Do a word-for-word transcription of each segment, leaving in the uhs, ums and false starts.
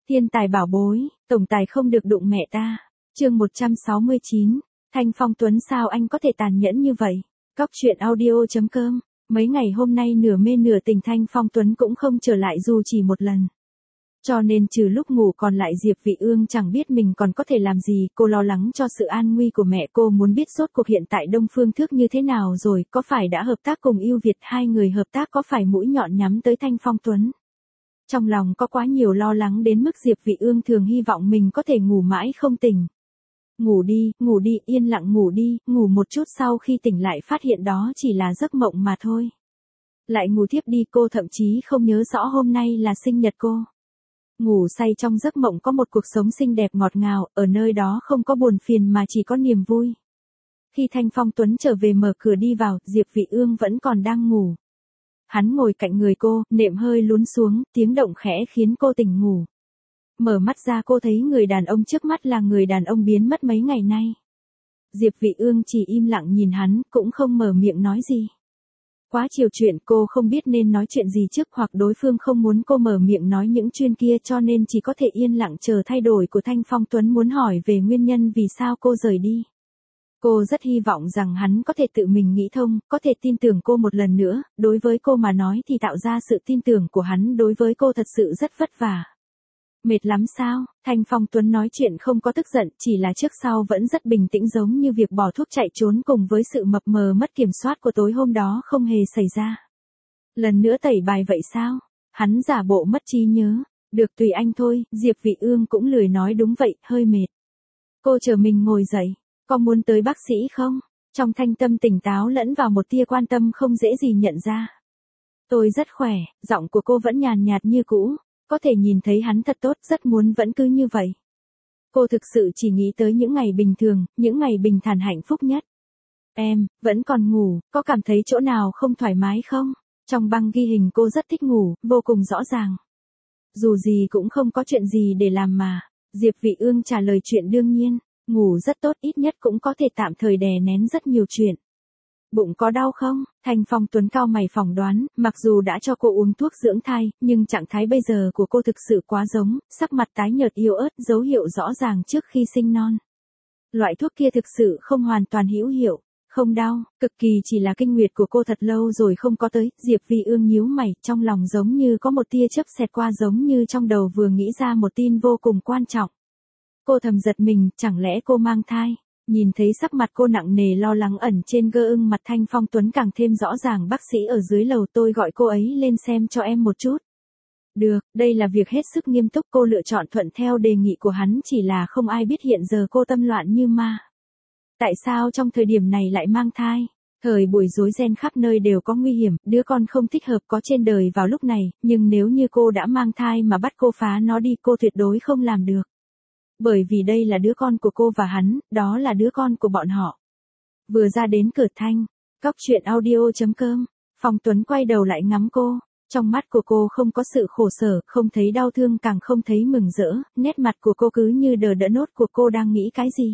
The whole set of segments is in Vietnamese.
Thiên tài bảo bối, tổng tài không được đụng mẹ ta. Chương một trăm sáu mươi chín. Thanh Phong Tuấn sao anh có thể tàn nhẫn như vậy? Cóc truyện audio.com. Mấy ngày hôm nay nửa mê nửa tình Thanh Phong Tuấn cũng không trở lại dù chỉ một lần. Cho nên trừ lúc ngủ còn lại Diệp Vị Ương chẳng biết mình còn có thể làm gì, cô lo lắng cho sự an nguy của mẹ cô, muốn biết rốt cuộc hiện tại Đông Phương Thước như thế nào rồi, có phải đã hợp tác cùng Ưu Việt, hai người hợp tác có phải mũi nhọn nhắm tới Thanh Phong Tuấn. Trong lòng có quá nhiều lo lắng đến mức Diệp Vị Ương thường hy vọng mình có thể ngủ mãi không tỉnh. Ngủ đi, ngủ đi, yên lặng ngủ đi, ngủ một chút sau khi tỉnh lại phát hiện đó chỉ là giấc mộng mà thôi. Lại ngủ tiếp đi, cô thậm chí không nhớ rõ hôm nay là sinh nhật cô. Ngủ say trong giấc mộng có một cuộc sống xinh đẹp ngọt ngào, ở nơi đó không có buồn phiền mà chỉ có niềm vui. Khi Thanh Phong Tuấn trở về mở cửa đi vào, Diệp Vị Ương vẫn còn đang ngủ. Hắn ngồi cạnh người cô, nệm hơi lún xuống, tiếng động khẽ khiến cô tỉnh ngủ. Mở mắt ra cô thấy người đàn ông trước mắt là người đàn ông biến mất mấy ngày nay. Diệp Vị Ương chỉ im lặng nhìn hắn, cũng không mở miệng nói gì. Quá chiều chuyện cô không biết nên nói chuyện gì trước, hoặc đối phương không muốn cô mở miệng nói những chuyện kia, cho nên chỉ có thể yên lặng chờ thay đổi của Thanh Phong Tuấn, muốn hỏi về nguyên nhân vì sao cô rời đi. Cô rất hy vọng rằng hắn có thể tự mình nghĩ thông, có thể tin tưởng cô một lần nữa, đối với cô mà nói thì tạo ra sự tin tưởng của hắn đối với cô thật sự rất vất vả. Mệt lắm sao? Thanh Phong Tuấn nói chuyện không có tức giận, chỉ là trước sau vẫn rất bình tĩnh, giống như việc bỏ thuốc chạy trốn cùng với sự mập mờ mất kiểm soát của tối hôm đó không hề xảy ra. Lần nữa tẩy bài vậy sao? Hắn giả bộ mất trí nhớ. Được, tùy anh thôi, Diệp Vị Ương cũng lười nói, đúng vậy, hơi mệt. Cô chờ mình ngồi dậy. Có muốn tới bác sĩ không? Trong thanh tâm tỉnh táo lẫn vào một tia quan tâm không dễ gì nhận ra. Tôi rất khỏe, giọng của cô vẫn nhàn nhạt như cũ. Có thể nhìn thấy hắn thật tốt, rất muốn vẫn cứ như vậy. Cô thực sự chỉ nghĩ tới những ngày bình thường, những ngày bình thản hạnh phúc nhất. Em, vẫn còn ngủ, có cảm thấy chỗ nào không thoải mái không? Trong băng ghi hình cô rất thích ngủ, vô cùng rõ ràng. Dù gì cũng không có chuyện gì để làm mà. Diệp Vị Ương trả lời chuyện đương nhiên. Ngủ rất tốt, ít nhất cũng có thể tạm thời đè nén rất nhiều chuyện. Bụng có đau không? Thanh Phong Tuấn cau mày phỏng đoán, mặc dù đã cho cô uống thuốc dưỡng thai, nhưng trạng thái bây giờ của cô thực sự quá giống, sắc mặt tái nhợt yếu ớt, dấu hiệu rõ ràng trước khi sinh non. Loại thuốc kia thực sự không hoàn toàn hữu hiệu. Không đau, cực kỳ, chỉ là kinh nguyệt của cô thật lâu rồi không có tới. Diệp Vị Ương nhíu mày, trong lòng giống như có một tia chớp xẹt qua, giống như trong đầu vừa nghĩ ra một tin vô cùng quan trọng. Cô thầm giật mình, chẳng lẽ cô mang thai? Nhìn thấy sắc mặt cô nặng nề lo lắng ẩn trên gương ưng mặt Thanh Phong Tuấn càng thêm rõ ràng. Bác sĩ ở dưới lầu, tôi gọi cô ấy lên xem cho em một chút. Được, đây là việc hết sức nghiêm túc, cô lựa chọn thuận theo đề nghị của hắn, chỉ là không ai biết hiện giờ cô tâm loạn như ma. Tại sao trong thời điểm này lại mang thai? Thời buổi rối ren khắp nơi đều có nguy hiểm, đứa con không thích hợp có trên đời vào lúc này, nhưng nếu như cô đã mang thai mà bắt cô phá nó đi, cô tuyệt đối không làm được. Bởi vì đây là đứa con của cô và hắn, đó là đứa con của bọn họ. Vừa ra đến cửa Thanh, Cóc truyện audio.com, Phong Tuấn quay đầu lại ngắm cô. Trong mắt của cô không có sự khổ sở, không thấy đau thương, càng không thấy mừng rỡ, nét mặt của cô cứ như đờ đẫn. Nốt của cô đang nghĩ cái gì?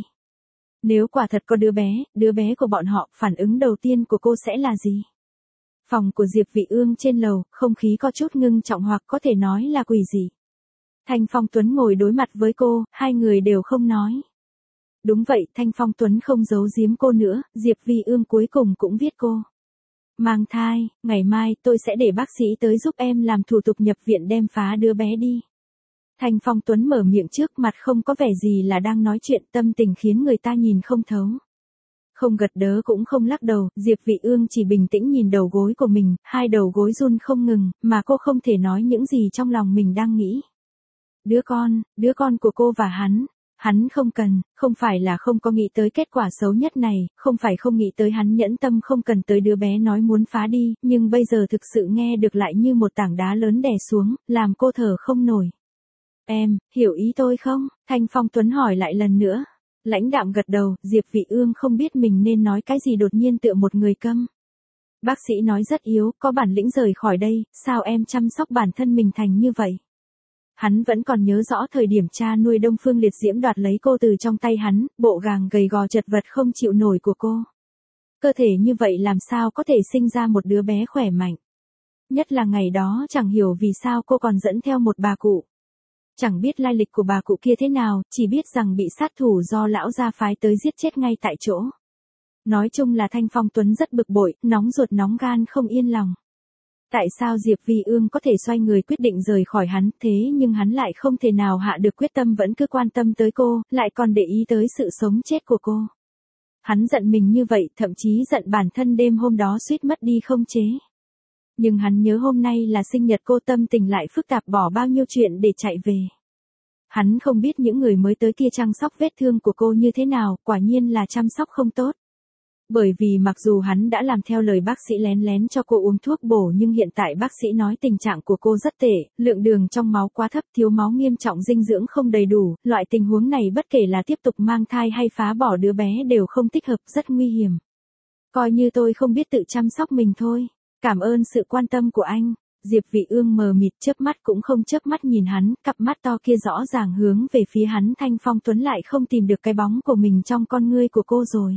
Nếu quả thật có đứa bé, đứa bé của bọn họ, phản ứng đầu tiên của cô sẽ là gì? Phòng của Diệp Vị Ương trên lầu, không khí có chút ngưng trọng, hoặc có thể nói là quỷ dị. Thanh Phong Tuấn ngồi đối mặt với cô, hai người đều không nói. Đúng vậy, Thanh Phong Tuấn không giấu giếm cô nữa, Diệp Vị Ương cuối cùng cũng viết cô. Mang thai, ngày mai tôi sẽ để bác sĩ tới giúp em làm thủ tục nhập viện đem phá đứa bé đi. Thanh Phong Tuấn mở miệng trước, mặt không có vẻ gì là đang nói chuyện, tâm tình khiến người ta nhìn không thấu. Không gật đớ cũng không lắc đầu, Diệp Vị Ương chỉ bình tĩnh nhìn đầu gối của mình, hai đầu gối run không ngừng, mà cô không thể nói những gì trong lòng mình đang nghĩ. Đứa con, đứa con của cô và hắn, hắn không cần, không phải là không có nghĩ tới kết quả xấu nhất này, không phải không nghĩ tới hắn nhẫn tâm không cần tới đứa bé nói muốn phá đi, nhưng bây giờ thực sự nghe được lại như một tảng đá lớn đè xuống, làm cô thở không nổi. Em, hiểu ý tôi không? Thanh Phong Tuấn hỏi lại lần nữa. Lãnh đạm gật đầu, Diệp Vị Ương không biết mình nên nói cái gì, đột nhiên tựa một người câm. Bác sĩ nói rất yếu, có bản lĩnh rời khỏi đây, sao em chăm sóc bản thân mình thành như vậy? Hắn vẫn còn nhớ rõ thời điểm cha nuôi Đông Phương Liệt Diễm đoạt lấy cô từ trong tay hắn, bộ gàng gầy gò chật vật không chịu nổi của cô. Cơ thể như vậy làm sao có thể sinh ra một đứa bé khỏe mạnh. Nhất là ngày đó chẳng hiểu vì sao cô còn dẫn theo một bà cụ. Chẳng biết lai lịch của bà cụ kia thế nào, chỉ biết rằng bị sát thủ do lão gia phái tới giết chết ngay tại chỗ. Nói chung là Thanh Phong Tuấn rất bực bội, nóng ruột nóng gan không yên lòng. Tại sao Diệp Vi Ương có thể xoay người quyết định rời khỏi hắn, thế nhưng hắn lại không thể nào hạ được quyết tâm vẫn cứ quan tâm tới cô, lại còn để ý tới sự sống chết của cô. Hắn giận mình như vậy, thậm chí giận bản thân đêm hôm đó suýt mất đi không chế. Nhưng hắn nhớ hôm nay là sinh nhật cô, tâm tình lại phức tạp, bỏ bao nhiêu chuyện để chạy về. Hắn không biết những người mới tới kia chăm sóc vết thương của cô như thế nào, quả nhiên là chăm sóc không tốt. Bởi vì mặc dù hắn đã làm theo lời bác sĩ lén lén cho cô uống thuốc bổ, nhưng hiện tại bác sĩ nói tình trạng của cô rất tệ, lượng đường trong máu quá thấp, thiếu máu nghiêm trọng, dinh dưỡng không đầy đủ, loại tình huống này bất kể là tiếp tục mang thai hay phá bỏ đứa bé đều không thích hợp, rất nguy hiểm. Coi như tôi không biết tự chăm sóc mình thôi. Cảm ơn sự quan tâm của anh. Diệp Vi Ương mờ mịt, chớp mắt cũng không chớp mắt nhìn hắn, cặp mắt to kia rõ ràng hướng về phía hắn. Thanh Phong Tuấn lại không tìm được cái bóng của mình trong con ngươi của cô rồi.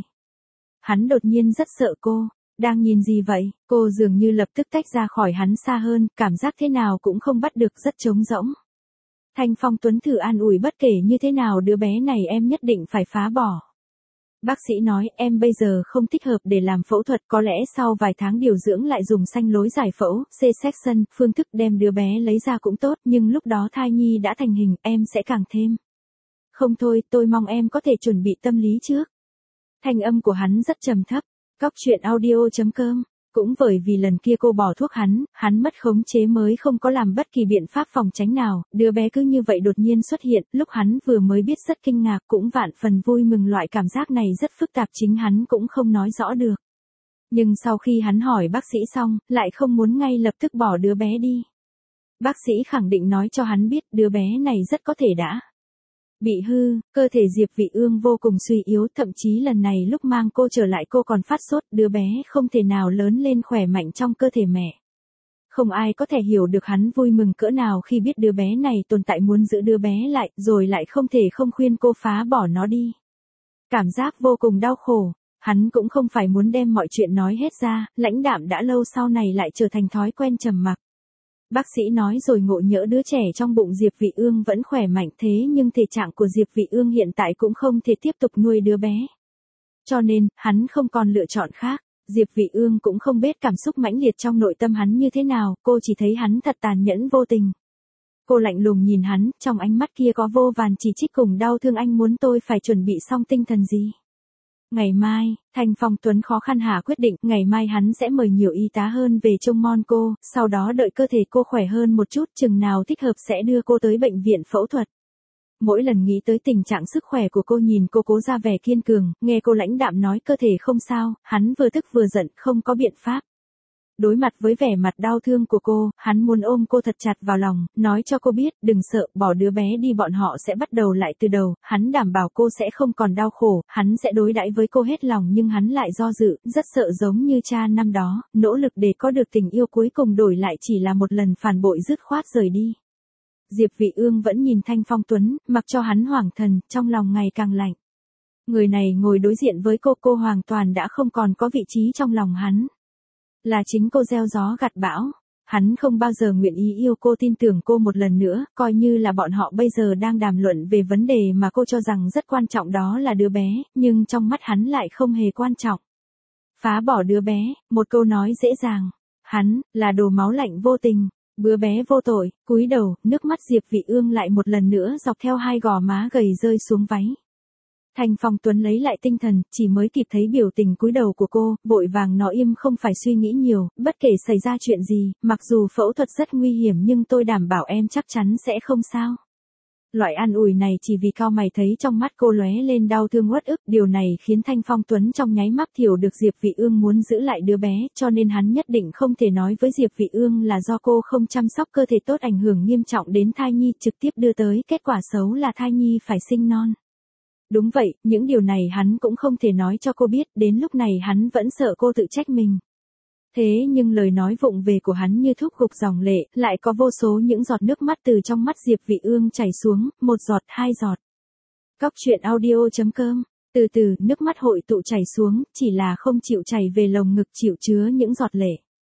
Hắn đột nhiên rất sợ cô. Đang nhìn gì vậy? Cô dường như lập tức tách ra khỏi hắn xa hơn, cảm giác thế nào cũng không bắt được, rất trống rỗng. Thanh Phong Tuấn thử an ủi, bất kể như thế nào đứa bé này em nhất định phải phá bỏ. Bác sĩ nói em bây giờ không thích hợp để làm phẫu thuật, có lẽ sau vài tháng điều dưỡng lại dùng sanh lối giải phẫu, C-section, phương thức đem đứa bé lấy ra cũng tốt, nhưng lúc đó thai nhi đã thành hình, em sẽ càng thêm. Không thôi, tôi mong em có thể chuẩn bị tâm lý trước. Thanh âm của hắn rất trầm thấp. Cóc truyện audio chấm com. Cũng bởi vì lần kia cô bỏ thuốc hắn, hắn mất khống chế mới không có làm bất kỳ biện pháp phòng tránh nào, đứa bé cứ như vậy đột nhiên xuất hiện, lúc hắn vừa mới biết rất kinh ngạc, cũng vạn phần vui mừng, loại cảm giác này rất phức tạp, chính hắn cũng không nói rõ được. Nhưng sau khi hắn hỏi bác sĩ xong, lại không muốn ngay lập tức bỏ đứa bé đi. Bác sĩ khẳng định nói cho hắn biết đứa bé này rất có thể đã bị hư, cơ thể Diệp Vi Ương vô cùng suy yếu, thậm chí lần này lúc mang cô trở lại cô còn phát sốt, đứa bé không thể nào lớn lên khỏe mạnh trong cơ thể mẹ. Không ai có thể hiểu được hắn vui mừng cỡ nào khi biết đứa bé này tồn tại, muốn giữ đứa bé lại, rồi lại không thể không khuyên cô phá bỏ nó đi. Cảm giác vô cùng đau khổ, hắn cũng không phải muốn đem mọi chuyện nói hết ra, lãnh đạm đã lâu sau này lại trở thành thói quen trầm mặc. Bác sĩ nói rồi ngộ nhỡ đứa trẻ trong bụng Diệp Vi Ương vẫn khỏe mạnh, thế nhưng thể trạng của Diệp Vi Ương hiện tại cũng không thể tiếp tục nuôi đứa bé. Cho nên, hắn không còn lựa chọn khác. Diệp Vi Ương cũng không biết cảm xúc mãnh liệt trong nội tâm hắn như thế nào, cô chỉ thấy hắn thật tàn nhẫn vô tình. Cô lạnh lùng nhìn hắn, trong ánh mắt kia có vô vàn chỉ trích cùng đau thương. Anh muốn tôi phải chuẩn bị xong tinh thần gì? Ngày mai, Thanh Phong Tuấn khó khăn hạ quyết định, ngày mai hắn sẽ mời nhiều y tá hơn về trông mon cô, sau đó đợi cơ thể cô khỏe hơn một chút, chừng nào thích hợp sẽ đưa cô tới bệnh viện phẫu thuật. Mỗi lần nghĩ tới tình trạng sức khỏe của cô, nhìn cô cố ra vẻ kiên cường, nghe cô lãnh đạm nói cơ thể không sao, hắn vừa tức vừa giận, không có biện pháp. Đối mặt với vẻ mặt đau thương của cô, hắn muốn ôm cô thật chặt vào lòng, nói cho cô biết, đừng sợ, bỏ đứa bé đi, bọn họ sẽ bắt đầu lại từ đầu, hắn đảm bảo cô sẽ không còn đau khổ, hắn sẽ đối đãi với cô hết lòng, nhưng hắn lại do dự, rất sợ giống như cha năm đó, nỗ lực để có được tình yêu, cuối cùng đổi lại chỉ là một lần phản bội dứt khoát rời đi. Diệp Vi Ương vẫn nhìn Thanh Phong Tuấn, mặc cho hắn hoảng thần, trong lòng ngày càng lạnh. Người này ngồi đối diện với cô, cô hoàn toàn đã không còn có vị trí trong lòng hắn. Là chính cô gieo gió gặt bão. Hắn không bao giờ nguyện ý yêu cô, tin tưởng cô một lần nữa, coi như là bọn họ bây giờ đang đàm luận về vấn đề mà cô cho rằng rất quan trọng, đó là đứa bé, nhưng trong mắt hắn lại không hề quan trọng. Phá bỏ đứa bé, một câu nói dễ dàng. Hắn, là đồ máu lạnh vô tình. Đứa bé vô tội, cúi đầu, nước mắt Diệp Vi Ương lại một lần nữa dọc theo hai gò má gầy rơi xuống váy. Thanh Phong Tuấn lấy lại tinh thần, chỉ mới kịp thấy biểu tình cúi đầu của cô, vội vàng nói im, không phải suy nghĩ nhiều, bất kể xảy ra chuyện gì, mặc dù phẫu thuật rất nguy hiểm nhưng tôi đảm bảo em chắc chắn sẽ không sao. Loại an ủi này chỉ vì cao mày thấy trong mắt cô lóe lên đau thương uất ức, điều này khiến Thanh Phong Tuấn trong nháy mắt hiểu được Diệp Vi Ương muốn giữ lại đứa bé, cho nên hắn nhất định không thể nói với Diệp Vi Ương là do cô không chăm sóc cơ thể tốt ảnh hưởng nghiêm trọng đến thai nhi, trực tiếp đưa tới kết quả xấu là thai nhi phải sinh non. Đúng vậy, những điều này hắn cũng không thể nói cho cô biết, đến lúc này hắn vẫn sợ cô tự trách mình. Thế nhưng lời nói vụng về của hắn như thúc gục dòng lệ, lại có vô số những giọt nước mắt từ trong mắt Diệp Vi Ương chảy xuống, một giọt, hai giọt. Cóc truyện audio chấm com. Từ từ, nước mắt hội tụ chảy xuống, chỉ là không chịu chảy về lồng ngực, chịu chứa những giọt lệ.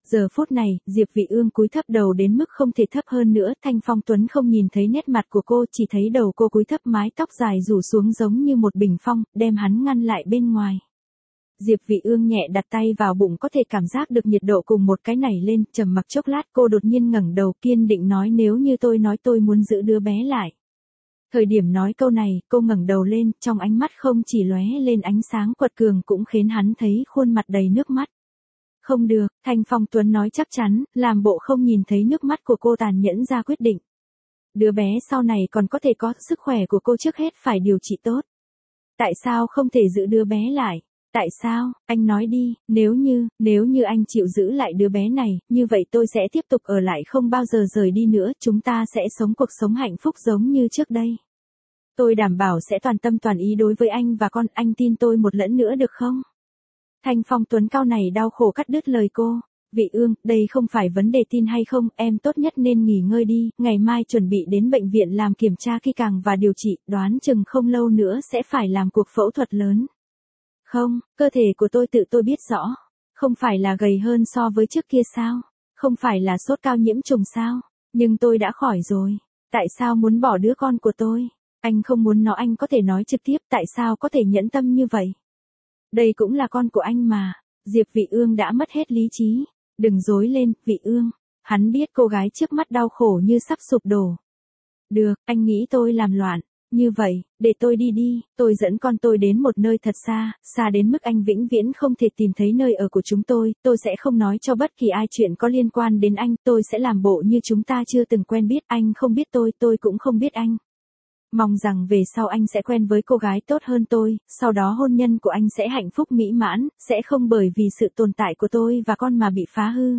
Giờ phút này, Diệp Vị Ương cúi thấp đầu đến mức không thể thấp hơn nữa, Thanh Phong Tuấn không nhìn thấy nét mặt của cô, chỉ thấy đầu cô cúi thấp, mái tóc dài rủ xuống giống như một bình phong, đem hắn ngăn lại bên ngoài. Diệp Vị Ương nhẹ đặt tay vào bụng, có thể cảm giác được nhiệt độ cùng một cái nảy lên, trầm mặc chốc lát cô đột nhiên ngẩng đầu, kiên định nói, nếu như tôi nói tôi muốn giữ đứa bé lại. Thời điểm nói câu này, cô ngẩng đầu lên, trong ánh mắt không chỉ lóe lên ánh sáng quật cường cũng khiến hắn thấy khuôn mặt đầy nước mắt. Không được, Thanh Phong Tuấn nói chắc chắn, làm bộ không nhìn thấy nước mắt của cô, tàn nhẫn ra quyết định. Đứa bé sau này còn có thể có, sức khỏe của cô trước hết phải điều trị tốt. Tại sao không thể giữ đứa bé lại? Tại sao, anh nói đi, nếu như, nếu như anh chịu giữ lại đứa bé này, như vậy tôi sẽ tiếp tục ở lại, không bao giờ rời đi nữa, chúng ta sẽ sống cuộc sống hạnh phúc giống như trước đây. Tôi đảm bảo sẽ toàn tâm toàn ý đối với anh và con, anh tin tôi một lần nữa được không? Thanh Phong Tuấn cau này đau khổ cắt đứt lời cô. Vị Ương, đây không phải vấn đề tin hay không, em tốt nhất nên nghỉ ngơi đi, ngày mai chuẩn bị đến bệnh viện làm kiểm tra kỹ càng và điều trị, đoán chừng không lâu nữa sẽ phải làm cuộc phẫu thuật lớn. Không, cơ thể của tôi tự tôi biết rõ. Không phải là gầy hơn so với trước kia sao? Không phải là sốt cao nhiễm trùng sao? Nhưng tôi đã khỏi rồi. Tại sao muốn bỏ đứa con của tôi? Anh không muốn nó, anh có thể nói trực tiếp, tại sao có thể nhẫn tâm như vậy? Đây cũng là con của anh mà. Diệp Vị Ương đã mất hết lý trí. Đừng dối lên, Vị Ương. Hắn biết cô gái trước mắt đau khổ như sắp sụp đổ. Được, anh nghĩ tôi làm loạn. Như vậy, để tôi đi đi, tôi dẫn con tôi đến một nơi thật xa, xa đến mức anh vĩnh viễn không thể tìm thấy nơi ở của chúng tôi, tôi sẽ không nói cho bất kỳ ai chuyện có liên quan đến anh, tôi sẽ làm bộ như chúng ta chưa từng quen biết, anh không biết tôi, tôi cũng không biết anh. Mong rằng về sau anh sẽ quen với cô gái tốt hơn tôi, sau đó hôn nhân của anh sẽ hạnh phúc mỹ mãn, sẽ không bởi vì sự tồn tại của tôi và con mà bị phá hư.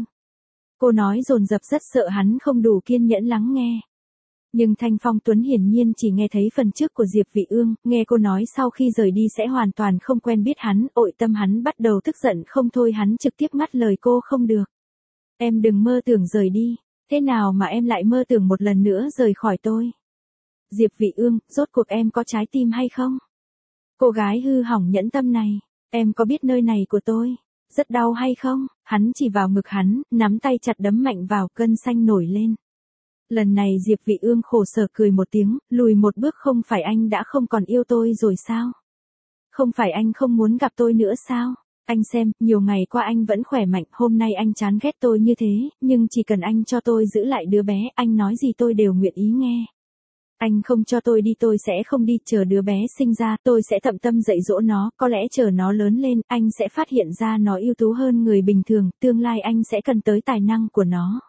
Cô nói dồn dập rất sợ hắn không đủ kiên nhẫn lắng nghe. Nhưng Thanh Phong Tuấn hiển nhiên chỉ nghe thấy phần trước của Diệp Vị Ương, nghe cô nói sau khi rời đi sẽ hoàn toàn không quen biết hắn, ội tâm hắn bắt đầu tức giận không thôi, hắn trực tiếp ngắt lời cô, không được. Em đừng mơ tưởng rời đi, thế nào mà em lại mơ tưởng một lần nữa rời khỏi tôi? Diệp Vị Ương, rốt cuộc em có trái tim hay không? Cô gái hư hỏng nhẫn tâm này, em có biết nơi này của tôi rất đau hay không? Hắn chỉ vào ngực hắn, nắm tay chặt đấm mạnh vào, cơn xanh nổi lên. Lần này Diệp Vị Ương khổ sở cười một tiếng, lùi một bước, không phải anh đã không còn yêu tôi rồi sao? Không phải anh không muốn gặp tôi nữa sao? Anh xem, nhiều ngày qua anh vẫn khỏe mạnh, hôm nay anh chán ghét tôi như thế, nhưng chỉ cần anh cho tôi giữ lại đứa bé, anh nói gì tôi đều nguyện ý nghe. Anh không cho tôi đi tôi sẽ không đi, chờ đứa bé sinh ra, tôi sẽ tận tâm dạy dỗ nó, có lẽ chờ nó lớn lên, anh sẽ phát hiện ra nó ưu tú hơn người bình thường, tương lai anh sẽ cần tới tài năng của nó.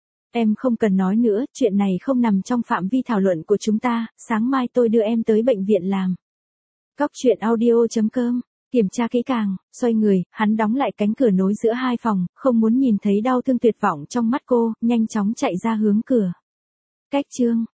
Em không cần nói nữa, chuyện này không nằm trong phạm vi thảo luận của chúng ta, sáng mai tôi đưa em tới bệnh viện làm. Cóc truyện audio chấm com, kiểm tra kỹ càng, xoay người, hắn đóng lại cánh cửa nối giữa hai phòng, không muốn nhìn thấy đau thương tuyệt vọng trong mắt cô, nhanh chóng chạy ra hướng cửa. Cách chương